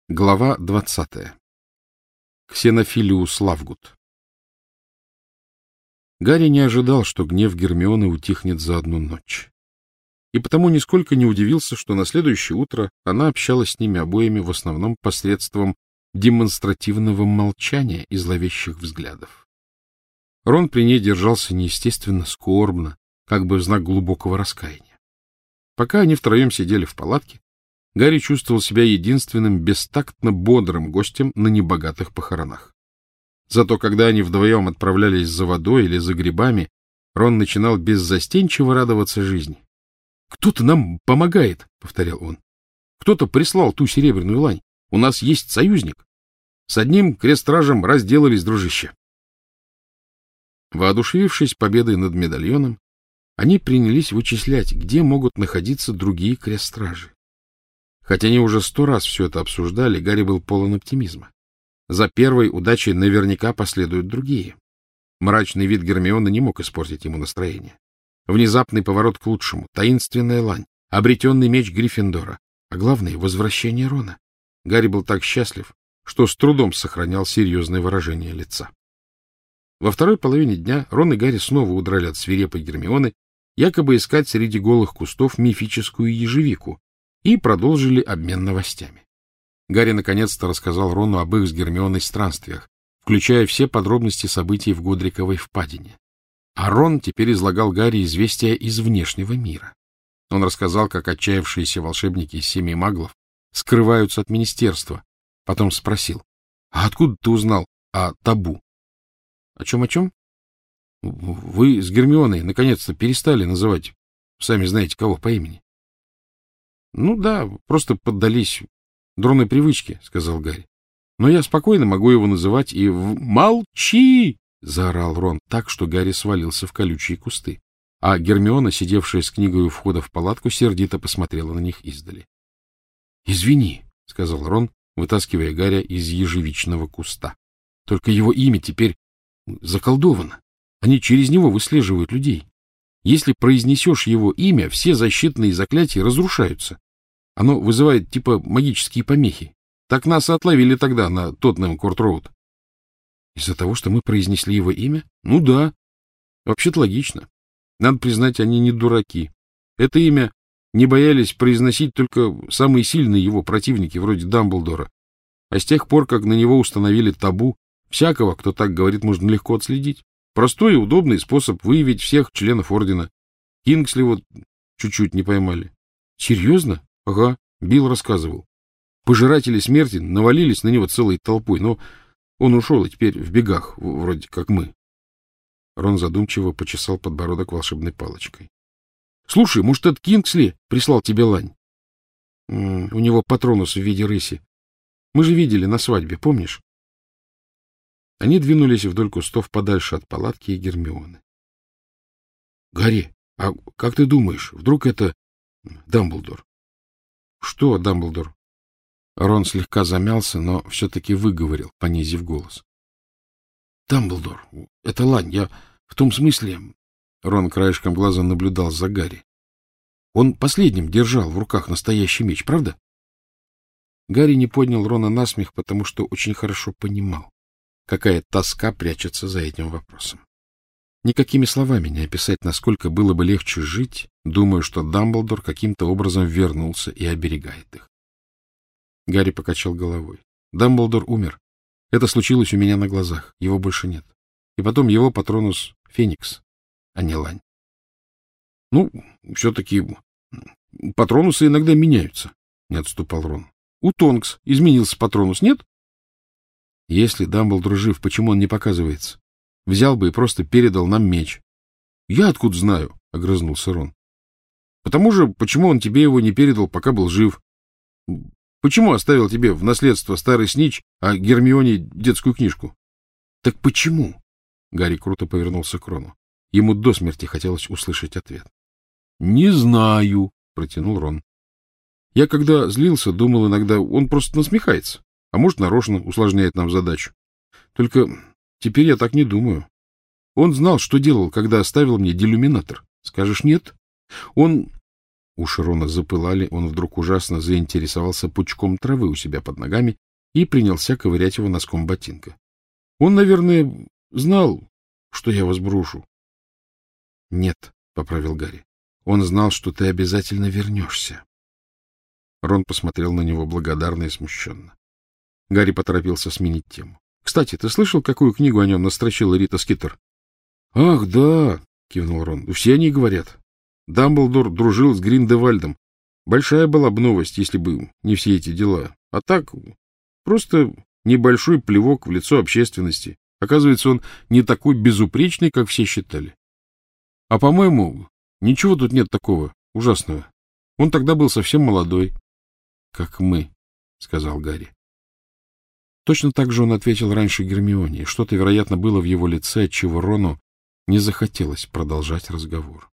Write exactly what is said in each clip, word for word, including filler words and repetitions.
Глава двадцатая. Ксенофилиус Лавгуд. Гарри не ожидал, что гнев Гермионы утихнет за одну ночь. И потому нисколько не удивился, что на следующее утро она общалась с ними обоими в основном посредством демонстративного молчания и зловещих взглядов. Рон при ней держался неестественно скорбно, как бы в знак глубокого раскаяния. Пока они втроем сидели в палатке, Гарри чувствовал себя единственным бестактно бодрым гостем на небогатых похоронах. Зато когда они вдвоем отправлялись за водой или за грибами, Рон начинал беззастенчиво радоваться жизни. — Кто-то нам помогает, — повторял он. — Кто-то прислал ту серебряную лань. У нас есть союзник. С одним крестражем разделались, дружище. Воодушевившись победой над медальоном, они принялись вычислять, где могут находиться другие крестражи. Хотя они уже сто раз все это обсуждали, Гарри был полон оптимизма. За первой удачей наверняка последуют другие. Мрачный вид Гермионы не мог испортить ему настроение. Внезапный поворот к лучшему, таинственная лань, обретенный меч Гриффиндора, а главное — возвращение Рона. Гарри был так счастлив, что с трудом сохранял серьезное выражение лица. Во второй половине дня Рон и Гарри снова удрали от свирепой Гермионы, якобы искать среди голых кустов мифическую ежевику, и продолжили обмен новостями. Гарри наконец-то рассказал Рону об их с Гермионой странствиях, включая все подробности событий в Годриковой впадине. А Рон теперь излагал Гарри известия из внешнего мира. Он рассказал, как отчаявшиеся волшебники из семи маглов скрываются от министерства. Потом спросил: — А откуда ты узнал о табу? — О чем, о чем? — Вы с Гермионой наконец-то перестали называть, сами знаете кого, по имени. — Ну да, просто поддались дурной привычке, — сказал Гарри. — Но я спокойно могу его называть и в... — Молчи! — заорал Рон так, что Гарри свалился в колючие кусты. А Гермиона, сидевшая с книгой у входа в палатку, сердито посмотрела на них издали. — Извини, — сказал Рон, вытаскивая Гарри из ежевичного куста. — Только его имя теперь заколдовано. Они через него выслеживают людей. Если произнесешь его имя, все защитные заклятия разрушаются. Оно вызывает типа магические помехи. Так нас и отловили тогда на Тоттенхэм-Корт-Роуд. Из-за того, что мы произнесли его имя? Ну да. Вообще-то логично. Надо признать, они не дураки. Это имя не боялись произносить только самые сильные его противники, вроде Дамблдора. А с тех пор, как на него установили табу, всякого, кто так говорит, можно легко отследить. Простой и удобный способ выявить всех членов ордена. Кингсли вот чуть-чуть не поймали. Серьезно? Ага, Билл рассказывал. Пожиратели смерти навалились на него целой толпой, но он ушел и теперь в бегах, вроде как мы. Рон задумчиво почесал подбородок волшебной палочкой. — Слушай, может, этот Кингсли прислал тебе лань? — У него патронус в виде рыси. Мы же видели на свадьбе, помнишь? Они двинулись вдоль кустов подальше от палатки и Гермионы. — Гарри, а как ты думаешь, вдруг это Дамблдор? — Что Дамблдор? Рон слегка замялся, но все-таки выговорил, понизив голос. — Дамблдор, это лань, я в том смысле... Рон краешком глаза наблюдал за Гарри. Он последним держал в руках настоящий меч, правда? Гарри не поднял Рона на смех, потому что очень хорошо понимал, какая тоска прячется за этим вопросом. Никакими словами не описать, насколько было бы легче жить, думая, что Дамблдор каким-то образом вернулся и оберегает их. Гарри покачал головой. Дамблдор умер. Это случилось у меня на глазах. Его больше нет. И потом его патронус — Феникс, а не лань. Ну, все-таки патронусы иногда меняются, — не отступал Рон. У Тонкс изменился патронус, нет? Если Дамблдор жив, почему он не показывается? Взял бы и просто передал нам меч. — Я откуда знаю? — огрызнулся Рон. — Потому же, почему он тебе его не передал, пока был жив? Почему оставил тебе в наследство старый снитч, а Гермионе детскую книжку? — Так почему? — Гарри круто повернулся к Рону. Ему до смерти хотелось услышать ответ. — Не знаю, — протянул Рон. Я, когда злился, думал иногда, он просто насмехается. А может, нарочно усложняет нам задачу. Только теперь я так не думаю. Он знал, что делал, когда оставил мне делюминатор. Скажешь, нет? Он Уши Рона запылали, он вдруг ужасно заинтересовался пучком травы у себя под ногами и принялся ковырять его носком ботинка. — Он, наверное, знал, что я вас брошу. — Нет, — поправил Гарри. — Он знал, что ты обязательно вернешься. Рон посмотрел на него благодарно и смущенно. Гарри поторопился сменить тему. — Кстати, ты слышал, какую книгу о нем настрочила Рита Скиттер? — Ах, да, — кивнул Рон. — Все они говорят. Дамблдор дружил с Гриндевальдом. Большая была бы новость, если бы не все эти дела. А так, просто небольшой плевок в лицо общественности. Оказывается, он не такой безупречный, как все считали. А, по-моему, ничего тут нет такого ужасного. Он тогда был совсем молодой. — Как мы, — сказал Гарри. Точно так же он ответил раньше Гермионе, и что-то, вероятно, было в его лице, отчего Рону не захотелось продолжать разговор.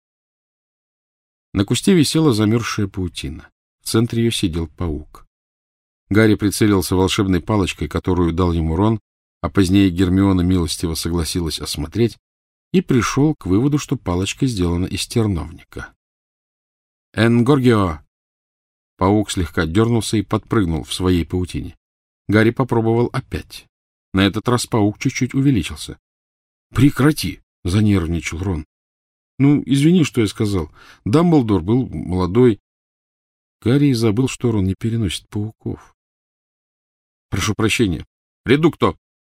На кусте висела замерзшая паутина. В центре ее сидел паук. Гарри прицелился волшебной палочкой, которую дал ему Рон, а позднее Гермиона милостиво согласилась осмотреть, и пришел к выводу, что палочка сделана из терновника. «Энгоргио!» Паук слегка дернулся и подпрыгнул в своей паутине. Гарри попробовал опять. На этот раз паук чуть-чуть увеличился. — Прекрати! — занервничал Рон. — Ну, извини, что я сказал. Дамблдор был молодой. Гарри забыл, что Рон не переносит пауков. — Прошу прощения. Редукто!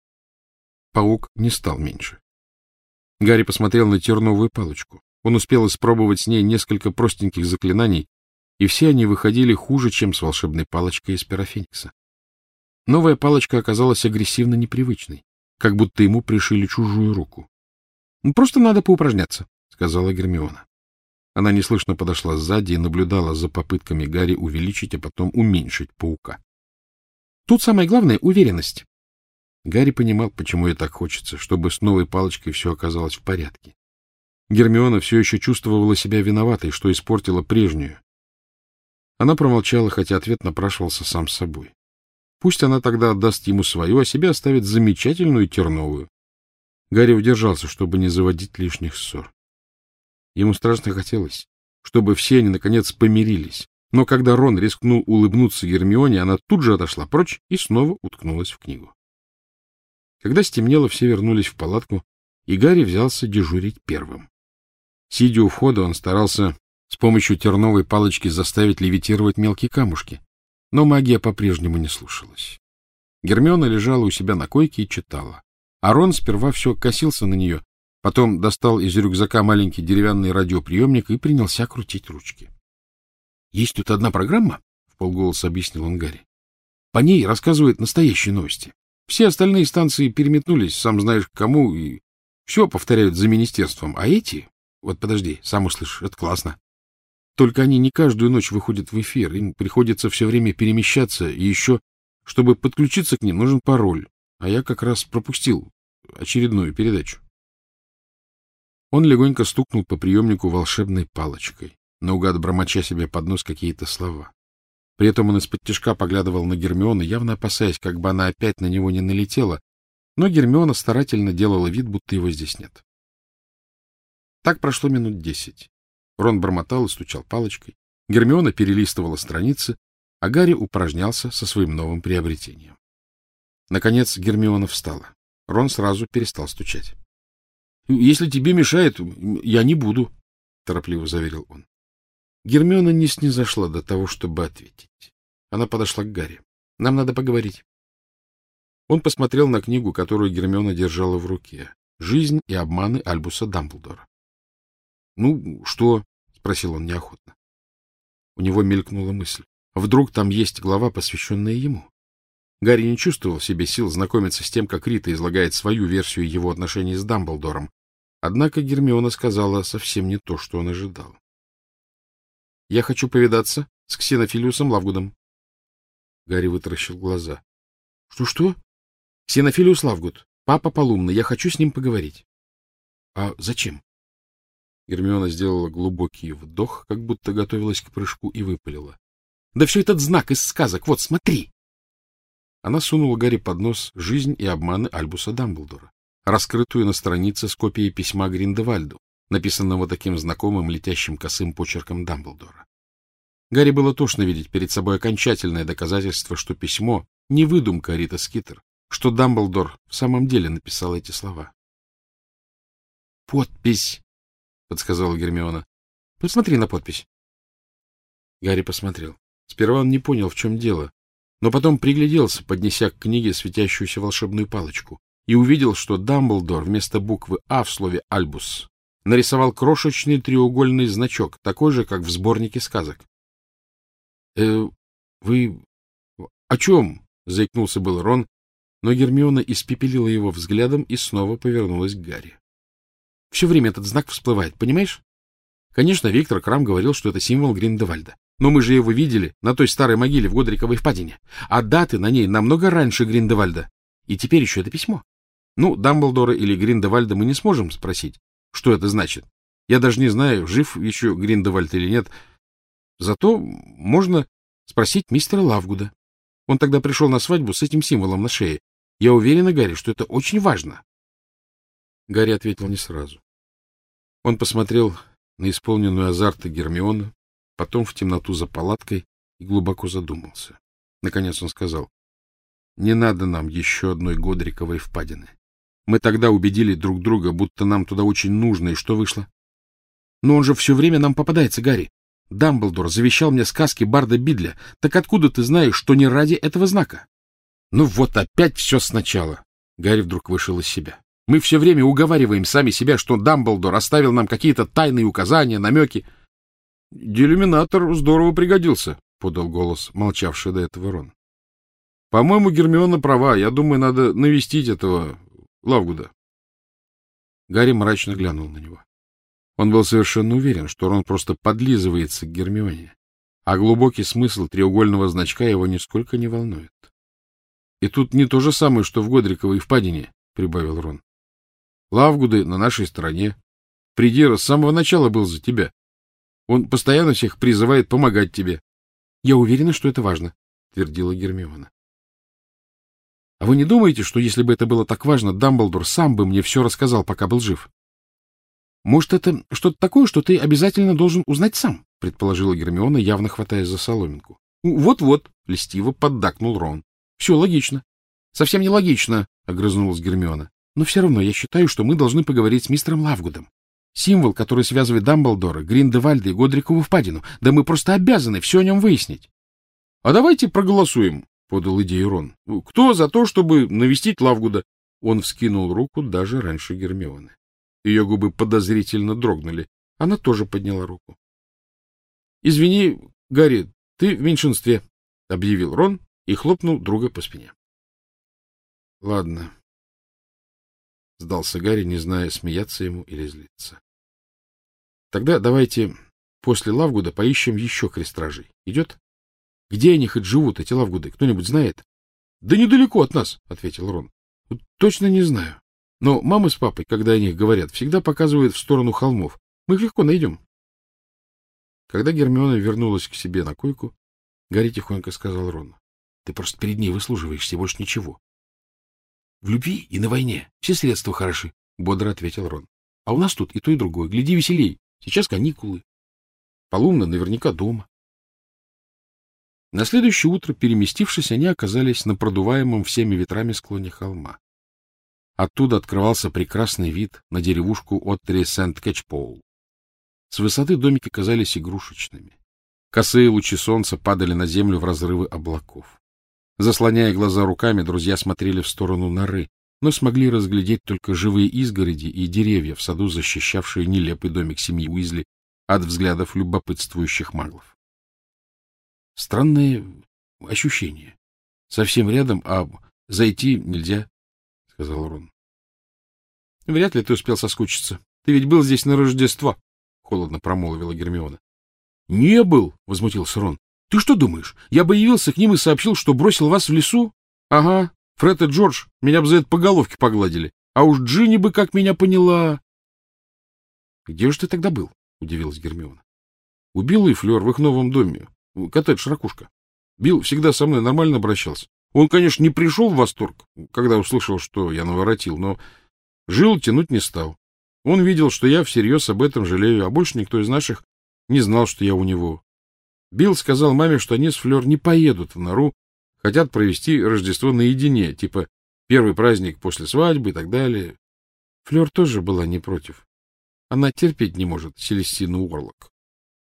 Паук не стал меньше. Гарри посмотрел на терновую палочку. Он успел испробовать с ней несколько простеньких заклинаний, и все они выходили хуже, чем с волшебной палочкой из Пирофеникса. Новая палочка оказалась агрессивно непривычной, как будто ему пришили чужую руку. — Просто надо поупражняться, — сказала Гермиона. Она неслышно подошла сзади и наблюдала за попытками Гарри увеличить, а потом уменьшить паука. — Тут самое главное — уверенность. Гарри понимал, почему ей так хочется, чтобы с новой палочкой все оказалось в порядке. Гермиона все еще чувствовала себя виноватой, что испортила прежнюю. Она промолчала, хотя ответ напрашивался сам собой. Пусть она тогда отдаст ему свою, а себе оставит замечательную терновую. Гарри удержался, чтобы не заводить лишних ссор. Ему страшно хотелось, чтобы все они, наконец, помирились. Но когда Рон рискнул улыбнуться Гермионе, она тут же отошла прочь и снова уткнулась в книгу. Когда стемнело, все вернулись в палатку, и Гарри взялся дежурить первым. Сидя у входа, он старался с помощью терновой палочки заставить левитировать мелкие камушки, но магия по-прежнему не слушалась. Гермиона лежала у себя на койке и читала, а Рон сперва все косился на нее, потом достал из рюкзака маленький деревянный радиоприемник и принялся крутить ручки. — Есть тут одна программа, — вполголоса объяснил он Гарри. — По ней рассказывают настоящие новости. Все остальные станции переметнулись, сам знаешь к кому, и все повторяют за министерством. А эти... Вот подожди, сам услышишь, это классно. Только они не каждую ночь выходят в эфир, им приходится все время перемещаться, и еще, чтобы подключиться к ним, нужен пароль. А я как раз пропустил очередную передачу. Он легонько стукнул по приемнику волшебной палочкой, наугад бормоча себе под нос какие-то слова. При этом он исподтишка поглядывал на Гермиону, явно опасаясь, как бы она опять на него не налетела, но Гермиона старательно делала вид, будто его здесь нет. Так прошло минут десять. Рон бормотал и стучал палочкой, Гермиона перелистывала страницы, а Гарри упражнялся со своим новым приобретением. Наконец Гермиона встала. Рон сразу перестал стучать. — Если тебе мешает, я не буду, — торопливо заверил он. Гермиона не снизошла до того, чтобы ответить. Она подошла к Гарри. — Нам надо поговорить. Он посмотрел на книгу, которую Гермиона держала в руке. «Жизнь и обманы Альбуса Дамблдора». — Ну, что? — спросил он неохотно. У него мелькнула мысль. Вдруг там есть глава, посвященная ему? Гарри не чувствовал в себе сил знакомиться с тем, как Рита излагает свою версию его отношений с Дамблдором. Однако Гермиона сказала совсем не то, что он ожидал. — Я хочу повидаться с Ксенофилиусом Лавгудом. Гарри вытаращил глаза. Что — Что-что? — Ксенофилиус Лавгуд, папа Полумна, я хочу с ним поговорить. — А зачем? Гермиона сделала глубокий вдох, как будто готовилась к прыжку, и выпалила. — Да все этот знак из сказок, вот, смотри! Она сунула Гарри под нос «Жизнь и обманы Альбуса Дамблдора», раскрытую на странице с копией письма Гриндевальду, написанного таким знакомым летящим косым почерком Дамблдора. Гарри было тошно видеть перед собой окончательное доказательство, что письмо — не выдумка Риты Скитер, что Дамблдор в самом деле написал эти слова. «Подпись», — подсказала Гермиона. «Посмотри на подпись». Гарри посмотрел. Сперва он не понял, в чем дело, но потом пригляделся, поднеся к книге светящуюся волшебную палочку, и увидел, что Дамблдор вместо буквы «А» в слове «альбус» нарисовал крошечный треугольный значок, такой же, как в сборнике сказок. «Э, вы о чем?» — заикнулся был Рон, но Гермиона испепелила его взглядом и снова повернулась к Гарри. «Все время этот знак всплывает, понимаешь? Конечно, Виктор Крам говорил, что это символ Гриндевальда, но мы же его видели на той старой могиле в Годриковой впадине, а даты на ней намного раньше Гриндевальда, и теперь еще это письмо. Ну, Дамблдора или Гриндевальда мы не сможем спросить, что это значит. Я даже не знаю, жив еще Гриндевальд или нет. Зато можно спросить мистера Лавгуда. Он тогда пришел на свадьбу с этим символом на шее. Я уверена, Гарри, что это очень важно». Гарри ответил не сразу. Он посмотрел на исполненную азарта Гермиону, потом в темноту за палаткой и глубоко задумался. Наконец он сказал: «Не надо нам еще одной Годриковой впадины. Мы тогда убедили друг друга, будто нам туда очень нужно, и что вышло? Но он же все время нам попадается, Гарри. Дамблдор завещал мне сказки Барда Бидля. Так откуда ты знаешь, что не ради этого знака?» «Ну вот опять все сначала!» Гарри вдруг вышел из себя. «Мы все время уговариваем сами себя, что Дамблдор оставил нам какие-то тайные указания, намеки». «Делюминатор здорово пригодился», — подал голос, молчавший до этого Рон. «По-моему, Гермиона права. Я думаю, надо навестить этого Лавгуда». Гарри мрачно глянул на него. Он был совершенно уверен, что Рон просто подлизывается к Гермионе, а глубокий смысл треугольного значка его нисколько не волнует. — И тут не то же самое, что в Годриковой впадине, — прибавил Рон. — Лавгуды на нашей стороне. Придира с самого начала был за тебя. Он постоянно всех призывает помогать тебе. — Я уверена, что это важно, — твердила Гермиона. — А вы не думаете, что если бы это было так важно, Дамблдор сам бы мне все рассказал, пока был жив? — Может, это что-то такое, что ты обязательно должен узнать сам, — предположила Гермиона, явно хватаясь за соломинку. — Вот-вот, — льстиво поддакнул Рон. — Все логично. — Совсем не логично, — огрызнулась Гермиона. — Но все равно я считаю, что мы должны поговорить с мистером Лавгудом. Символ, который связывает Дамблдора, Гриндевальда и Годрикову впадину. Да мы просто обязаны все о нем выяснить. — А давайте проголосуем, — подал идею Рон. — Кто за то, чтобы навестить Лавгуда? Он вскинул руку даже раньше Гермионы. Ее губы подозрительно дрогнули. Она тоже подняла руку. — Извини, Гарри, ты в меньшинстве, — объявил Рон и хлопнул друга по спине. — Ладно, — сдался Гарри, не зная, смеяться ему или злиться. — Тогда давайте после Лавгуда поищем еще крестражей. Идет? Где они хоть живут, эти Лавгуды? Кто-нибудь знает? — Да недалеко от нас, — ответил Рон. — Точно не знаю. Но мама с папой, когда о них говорят, всегда показывают в сторону холмов. Мы их легко найдем. Когда Гермиона вернулась к себе на койку, Гарри тихонько сказал Рону: — Ты просто перед ней выслуживаешься, больше ничего. — В любви и на войне все средства хороши, — бодро ответил Рон. — А у нас тут и то, и другое. Гляди веселей. Сейчас каникулы. Полумна наверняка дома. На следующее утро, переместившись, они оказались на продуваемом всеми ветрами склоне холма. Оттуда открывался прекрасный вид на деревушку Оттри-Сент-Кэтчпоул. С высоты домики казались игрушечными. Косые лучи солнца падали на землю в разрывы облаков. Заслоняя глаза руками, друзья смотрели в сторону норы, но смогли разглядеть только живые изгороди и деревья в саду, защищавшие нелепый домик семьи Уизли от взглядов любопытствующих маглов. Странное ощущение. Совсем рядом, а зайти нельзя, — сказал Рон. — Вряд ли ты успел соскучиться. Ты ведь был здесь на Рождество, — холодно промолвила Гермиона. — Не был, — возмутился Рон. — Ты что думаешь, я бы явился к ним и сообщил, что бросил вас в лесу? Ага, Фред и Джордж меня бы за это по головке погладили. А уж Джинни бы как меня поняла. — Где же ты тогда был? — удивилась Гермиона. — У Билла и Флёр в их новом доме. Коттедж Ракушка. Билл всегда со мной нормально обращался. Он, конечно, не пришел в восторг, когда услышал, что я наворотил, но жил тянуть не стал. Он видел, что я всерьез об этом жалею, а больше никто из наших не знал, что я у него. Билл сказал маме, что они с Флёр не поедут в нору, хотят провести Рождество наедине, типа первый праздник после свадьбы и так далее. Флёр тоже была не против. Она терпеть не может Селестину Уорлок.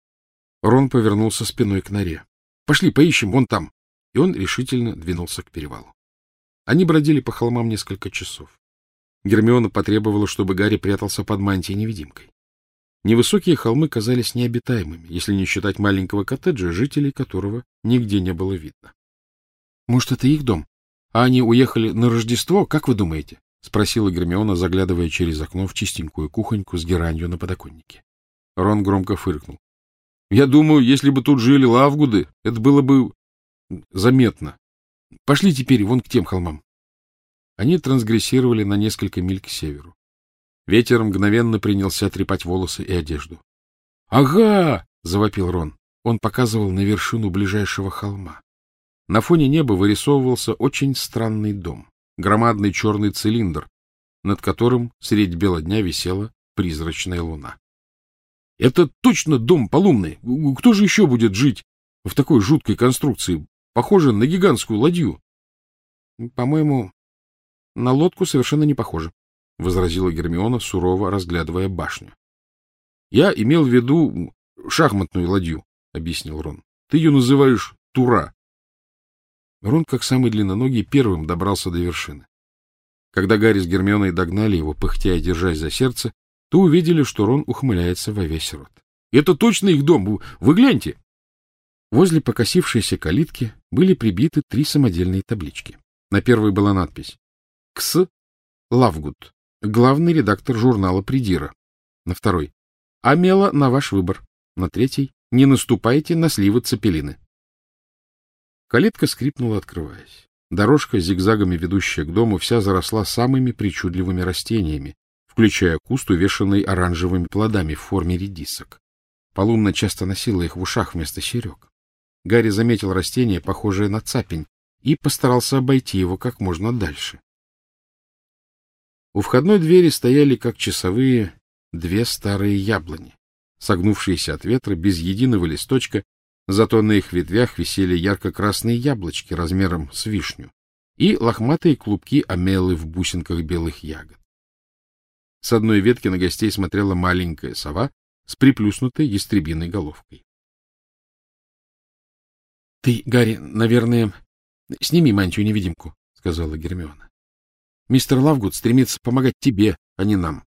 Рон повернулся спиной к норе. — Пошли, поищем, вон там. И он решительно двинулся к перевалу. Они бродили по холмам несколько часов. Гермиона потребовала, чтобы Гарри прятался под мантией-невидимкой. Невысокие холмы казались необитаемыми, если не считать маленького коттеджа, жителей которого нигде не было видно. — Может, это их дом? А они уехали на Рождество, как вы думаете? — спросила Гермиона, заглядывая через окно в чистенькую кухоньку с геранью на подоконнике. Рон громко фыркнул. — Я думаю, если бы тут жили Лавгуды, это было бы заметно. Пошли теперь вон к тем холмам. Они трансгрессировали на несколько миль к северу. Ветер мгновенно принялся трепать волосы и одежду. — Ага! — завопил Рон. Он показывал на вершину ближайшего холма. На фоне неба вырисовывался очень странный дом. Громадный черный цилиндр, над которым средь бела дня висела призрачная луна. — Это точно дом Полумный! Кто же еще будет жить в такой жуткой конструкции, похожей на гигантскую ладью? — По-моему, на лодку совершенно не похоже, — возразила Гермиона, сурово разглядывая башню. — Я имел в виду шахматную ладью, — объяснил Рон. — Ты ее называешь Тура. Рон, как самый длинноногий, первым добрался до вершины. Когда Гарри с Гермионой догнали его, пыхтя и держась за сердце, то увидели, что Рон ухмыляется во весь рот. — Это точно их дом! Вы гляньте! Возле покосившейся калитки были прибиты три самодельные таблички. На первой была надпись «Кс. Лавгуд, главный редактор журнала «Придира». На второй «Амела на ваш выбор». На третьей «Не наступайте на сливы цепелины». Калитка скрипнула, открываясь. Дорожка, зигзагами ведущая к дому, вся заросла самыми причудливыми растениями, включая куст, увешанный оранжевыми плодами в форме редисок. Полумна часто носила их в ушах вместо серег. Гарри заметил растение, похожее на цапень, и постарался обойти его как можно дальше. У входной двери стояли, как часовые, две старые яблони, согнувшиеся от ветра, без единого листочка, зато на их ветвях висели ярко-красные яблочки размером с вишню и лохматые клубки амелы в бусинках белых ягод. С одной ветки на гостей смотрела маленькая сова с приплюснутой ястребиной головкой. — Ты, Гарри, наверное, сними мантию-невидимку, — сказала Гермиона. — Мистер Лавгуд стремится помогать тебе, а не нам.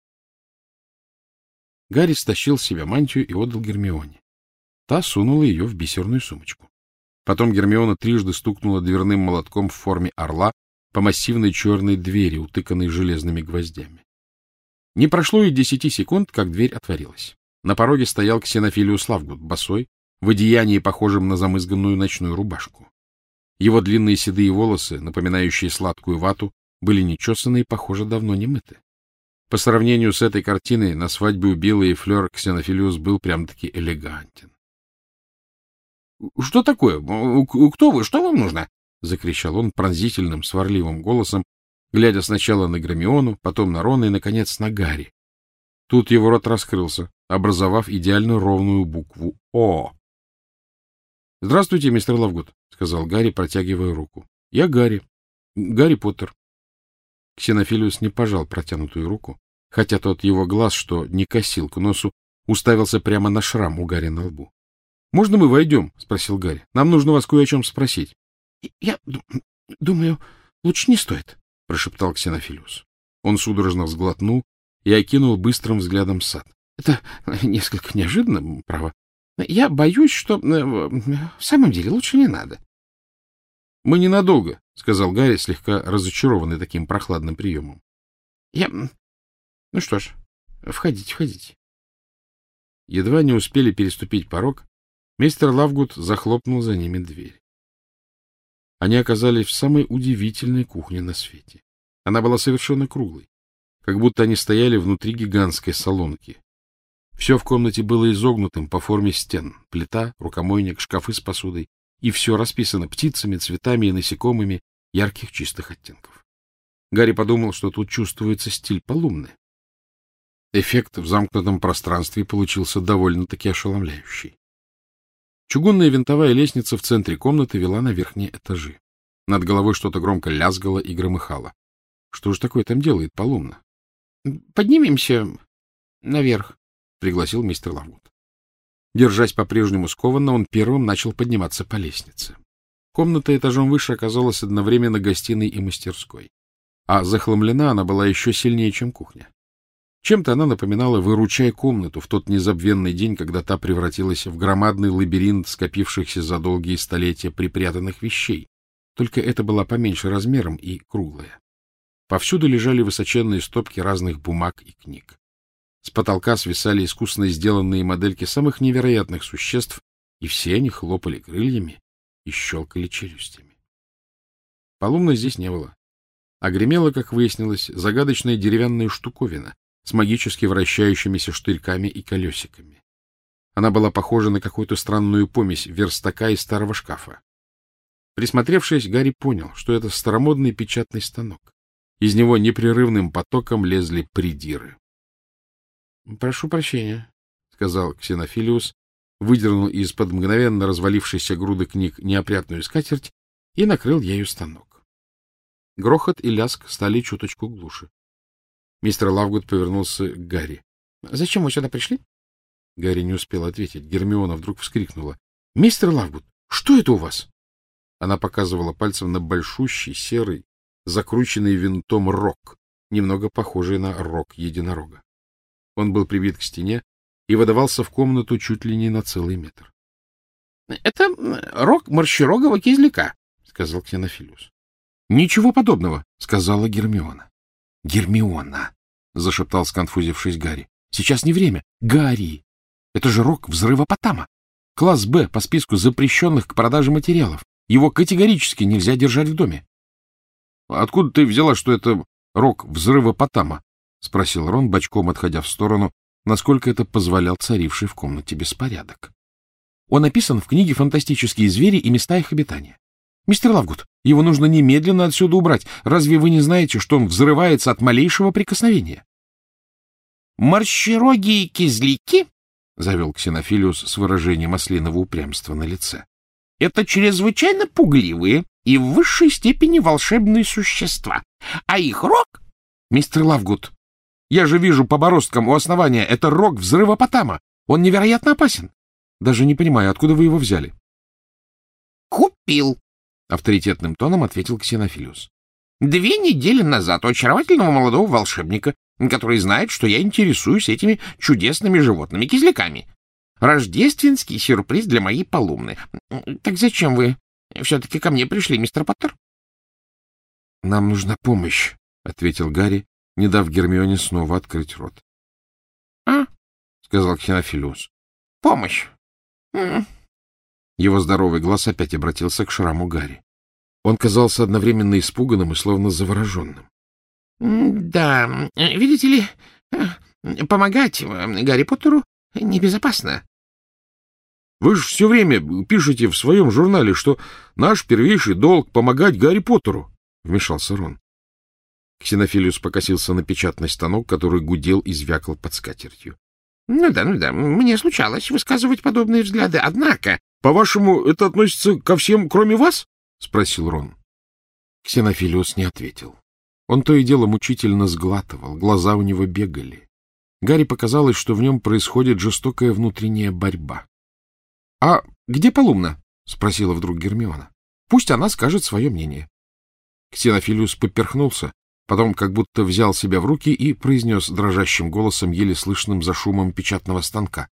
Гарри стащил с себя мантию и отдал Гермионе. Та сунула ее в бисерную сумочку. Потом Гермиона трижды стукнула дверным молотком в форме орла по массивной черной двери, утыканной железными гвоздями. Не прошло и десяти секунд, как дверь отворилась. На пороге стоял Ксенофилиус Лавгуд, босой, в одеянии, похожем на замызганную ночную рубашку. Его длинные седые волосы, напоминающие сладкую вату, были нечесаны и, похоже, давно не мыты. По сравнению с этой картиной, на свадьбе у Билла и Флёр Ксенофилиус был прям-таки элегантен. — Что такое? Кто вы? Что вам нужно? — закричал он пронзительным, сварливым голосом, глядя сначала на Гермиону, потом на Рона и, наконец, на Гарри. Тут его рот раскрылся, образовав идеально ровную букву «О». — Здравствуйте, мистер Лавгуд, — сказал Гарри, протягивая руку. — Я Гарри. Гарри Поттер. Ксенофилиус не пожал протянутую руку, хотя тот его глаз, что не косил к носу, уставился прямо на шрам у Гарри на лбу. — Можно мы войдем? — спросил Гарри. — Нам нужно вас кое о чем спросить. — Я думаю, лучше не стоит, — прошептал Ксенофилиус. Он судорожно взглотнул и окинул быстрым взглядом сад. — Это несколько неожиданно, право. Я боюсь, что в самом деле лучше не надо. — Мы ненадолго, — сказал Гарри, слегка разочарованный таким прохладным приемом. — Я... Ну что ж, входите, входите. Едва не успели переступить порог, мистер Лавгуд захлопнул за ними дверь. Они оказались в самой удивительной кухне на свете. Она была совершенно круглой, как будто они стояли внутри гигантской солонки. Все в комнате было изогнутым по форме стен. Плита, рукомойник, шкафы с посудой. И все расписано птицами, цветами и насекомыми ярких чистых оттенков. Гарри подумал, что тут чувствуется стиль Полумны. Эффект в замкнутом пространстве получился довольно-таки ошеломляющий. Чугунная винтовая лестница в центре комнаты вела на верхние этажи. Над головой что-то громко лязгало и громыхало. Что же такое там делает Полумна? — Поднимемся наверх, — пригласил мистер Лавгуд. Держась по-прежнему скованно, он первым начал подниматься по лестнице. Комната этажом выше оказалась одновременно гостиной и мастерской. А захламлена она была еще сильнее, чем кухня. Чем-то она напоминала «Выручай комнату» в тот незабвенный день, когда та превратилась в громадный лабиринт скопившихся за долгие столетия припрятанных вещей. Только это была поменьше размером и круглая. Повсюду лежали высоченные стопки разных бумаг и книг. С потолка свисали искусно сделанные модельки самых невероятных существ, и все они хлопали крыльями и щелкали челюстями. Полумны здесь не было. А гремела, как выяснилось, загадочная деревянная штуковина с магически вращающимися штырьками и колесиками. Она была похожа на какую-то странную помесь верстака и старого шкафа. Присмотревшись, Гарри понял, что это старомодный печатный станок. Из него непрерывным потоком лезли придиры. — Прошу прощения, — сказал Ксенофилиус, выдернул из-под мгновенно развалившейся груды книг неопрятную скатерть и накрыл ею станок. Грохот и лязг стали чуточку глуше. Мистер Лавгуд повернулся к Гарри. — Зачем вы сюда пришли? Гарри не успел ответить. Гермиона вдруг вскрикнула. — Мистер Лавгуд, что это у вас? Она показывала пальцем на большущий, серый, закрученный винтом рог, немного похожий на рог единорога. Он был прибит к стене и выдавался в комнату чуть ли не на целый метр. — Это рог морщерогого кизляка, — сказал Ксенофилиус. — Ничего подобного, — сказала Гермиона. — Гермиона, — зашептал, сконфузившись Гарри. — Сейчас не время. Гарри! Это же рог взрывопотама. Класс Б по списку запрещенных к продаже материалов. Его категорически нельзя держать в доме. — Откуда ты взяла, что это рог взрывопотама? — спросил Рон, бочком отходя в сторону, насколько это позволял царивший в комнате беспорядок. — Он описан в книге «Фантастические звери и места их обитания». Мистер Лавгуд, его нужно немедленно отсюда убрать. Разве вы не знаете, что он взрывается от малейшего прикосновения? — Морщерогие кизляки, — завел Ксенофилиус с выражением ослиного упрямства на лице, — это чрезвычайно пугливые и в высшей степени волшебные существа. А их рог... — Мистер Лавгуд, я же вижу по бороздкам у основания, это рог взрывопотама. Он невероятно опасен. Даже не понимаю, откуда вы его взяли. — Купил, — авторитетным тоном ответил Ксенофилиус. — Две недели назад у очаровательного молодого волшебника, который знает, что я интересуюсь этими чудесными животными-кизляками. Рождественский сюрприз для моей Полумны. Так зачем вы все-таки ко мне пришли, мистер Поттер? — Нам нужна помощь, — ответил Гарри, не дав Гермионе снова открыть рот. — А? — сказал Ксенофилиус. — Помощь. Mm. Его здоровый глаз опять обратился к шраму Гарри. Он казался одновременно испуганным и словно завороженным. — Да, видите ли, помогать Гарри Поттеру небезопасно. — Вы же все время пишете в своем журнале, что наш первейший долг — помогать Гарри Поттеру, — вмешался Рон. Ксенофилиус покосился на печатный станок, который гудел и звякал под скатертью. — Ну да, ну да, мне случалось высказывать подобные взгляды, однако... — По-вашему, это относится ко всем, кроме вас? — спросил Рон. Ксенофилиус не ответил. Он то и дело мучительно сглатывал, глаза у него бегали. Гарри показалось, что в нем происходит жестокая внутренняя борьба. — А где Полумна? — спросила вдруг Гермиона. — Пусть она скажет свое мнение. Ксенофилиус поперхнулся, потом как будто взял себя в руки и произнес дрожащим голосом, еле слышным за шумом печатного станка.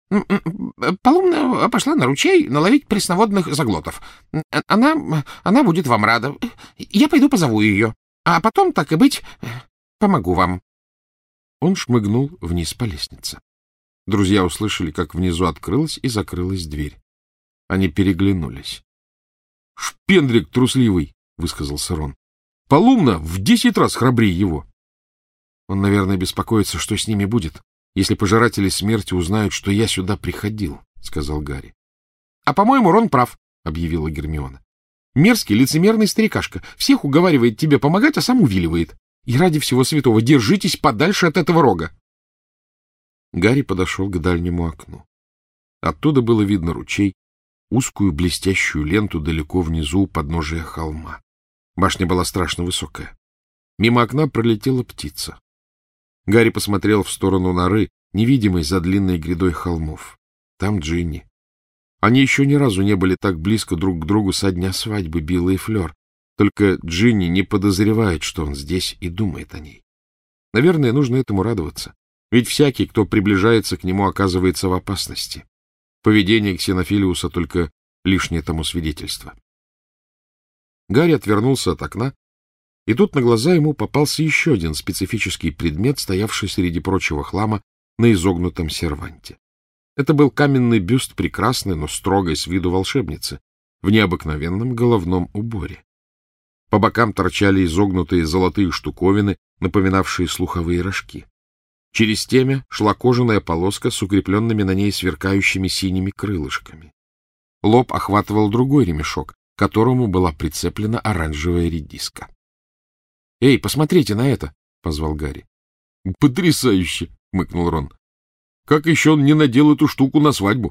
— Полумна пошла на ручей наловить пресноводных заглотов. Она, она будет вам рада. Я пойду позову ее, а потом, так и быть, помогу вам. Он шмыгнул вниз по лестнице. Друзья услышали, как внизу открылась и закрылась дверь. Они переглянулись. — Шпендрик трусливый, — высказался Рон. — Полумна в десять раз храбрее его. Он, наверное, беспокоится, что с ними будет, если пожиратели смерти узнают, что я сюда приходил, — сказал Гарри. — А, по-моему, Рон прав, — объявила Гермиона. — Мерзкий, лицемерный старикашка. Всех уговаривает тебе помогать, а сам увиливает. И ради всего святого держитесь подальше от этого рога. Гарри подошел к дальнему окну. Оттуда было видно ручей, узкую блестящую ленту далеко внизу у подножия холма. Башня была страшно высокая. Мимо окна пролетела птица. Гарри посмотрел в сторону норы, невидимой за длинной грядой холмов. Там Джинни. Они еще ни разу не были так близко друг к другу со дня свадьбы Билла и Флёр. Только Джинни не подозревает, что он здесь, и думает о ней. Наверное, нужно этому радоваться. Ведь всякий, кто приближается к нему, оказывается в опасности. Поведение Ксенофилиуса только лишнее тому свидетельство. Гарри отвернулся от окна, и тут на глаза ему попался еще один специфический предмет, стоявший среди прочего хлама на изогнутом серванте. Это был каменный бюст прекрасной, но строгой с виду волшебницы в необыкновенном головном уборе. По бокам торчали изогнутые золотые штуковины, напоминавшие слуховые рожки. Через темя шла кожаная полоска с укрепленными на ней сверкающими синими крылышками. Лоб охватывал другой ремешок, к которому была прицеплена оранжевая редиска. — Эй, посмотрите на это! — позвал Гарри. — Потрясающе! — хмыкнул Рон. — Как еще он не надел эту штуку на свадьбу?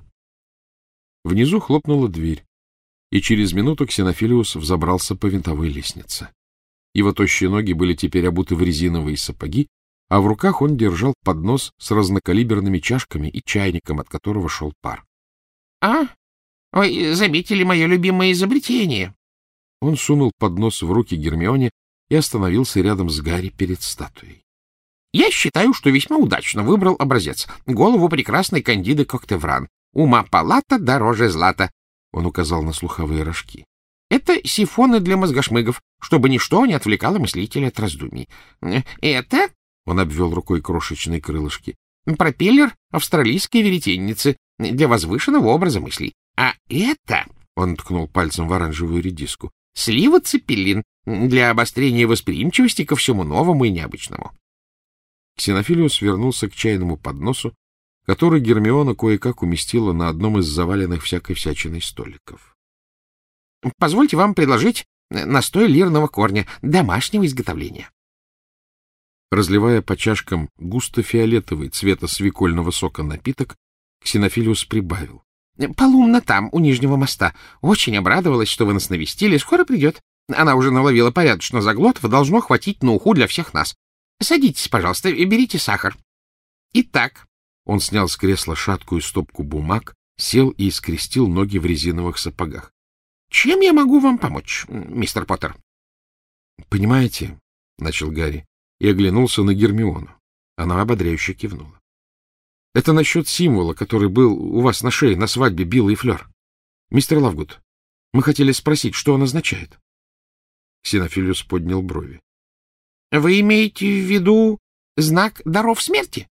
Внизу хлопнула дверь, и через минуту Ксенофилиус взобрался по винтовой лестнице. Его тощие ноги были теперь обуты в резиновые сапоги, а в руках он держал поднос с разнокалиберными чашками и чайником, от которого шел пар. — А? Вы заметили мое любимое изобретение? Он сунул поднос в руки Гермионе и остановился рядом с Гарри перед статуей. — Я считаю, что весьма удачно выбрал образец. Голову прекрасной Кандиды Коктевран. Ума палата дороже злата. Он указал на слуховые рожки. Это сифоны для мозгошмыгов, чтобы ничто не отвлекало мыслителя от раздумий. Это... Он обвел рукой крошечные крылышки. Пропеллер австралийской веретенницы для возвышенного образа мыслей. А это... Он ткнул пальцем в оранжевую редиску. Слива цепелин для обострения восприимчивости ко всему новому и необычному. Ксенофилиус вернулся к чайному подносу, который Гермиона кое-как уместила на одном из заваленных всякой всячиной столиков. — Позвольте вам предложить настой лирного корня домашнего изготовления. Разливая по чашкам густо-фиолетовый цвета свекольного сока напиток, Ксенофилиус прибавил. — Полумна там, у Нижнего моста. Очень обрадовалась, что вы нас навестили. Скоро придет. Она уже наловила порядочно заглотов, должно хватить на уху для всех нас. Садитесь, пожалуйста, и берите сахар. Итак... Он снял с кресла шаткую стопку бумаг, сел и скрестил ноги в резиновых сапогах. — Чем я могу вам помочь, мистер Поттер? — Понимаете, — начал Гарри, и оглянулся на Гермиону. Она ободряюще кивнула. — Это насчет символа, который был у вас на шее на свадьбе Билла и Флёр. Мистер Лавгуд, мы хотели спросить, что он означает. Ксенофилиус поднял брови. — Вы имеете в виду знак даров смерти?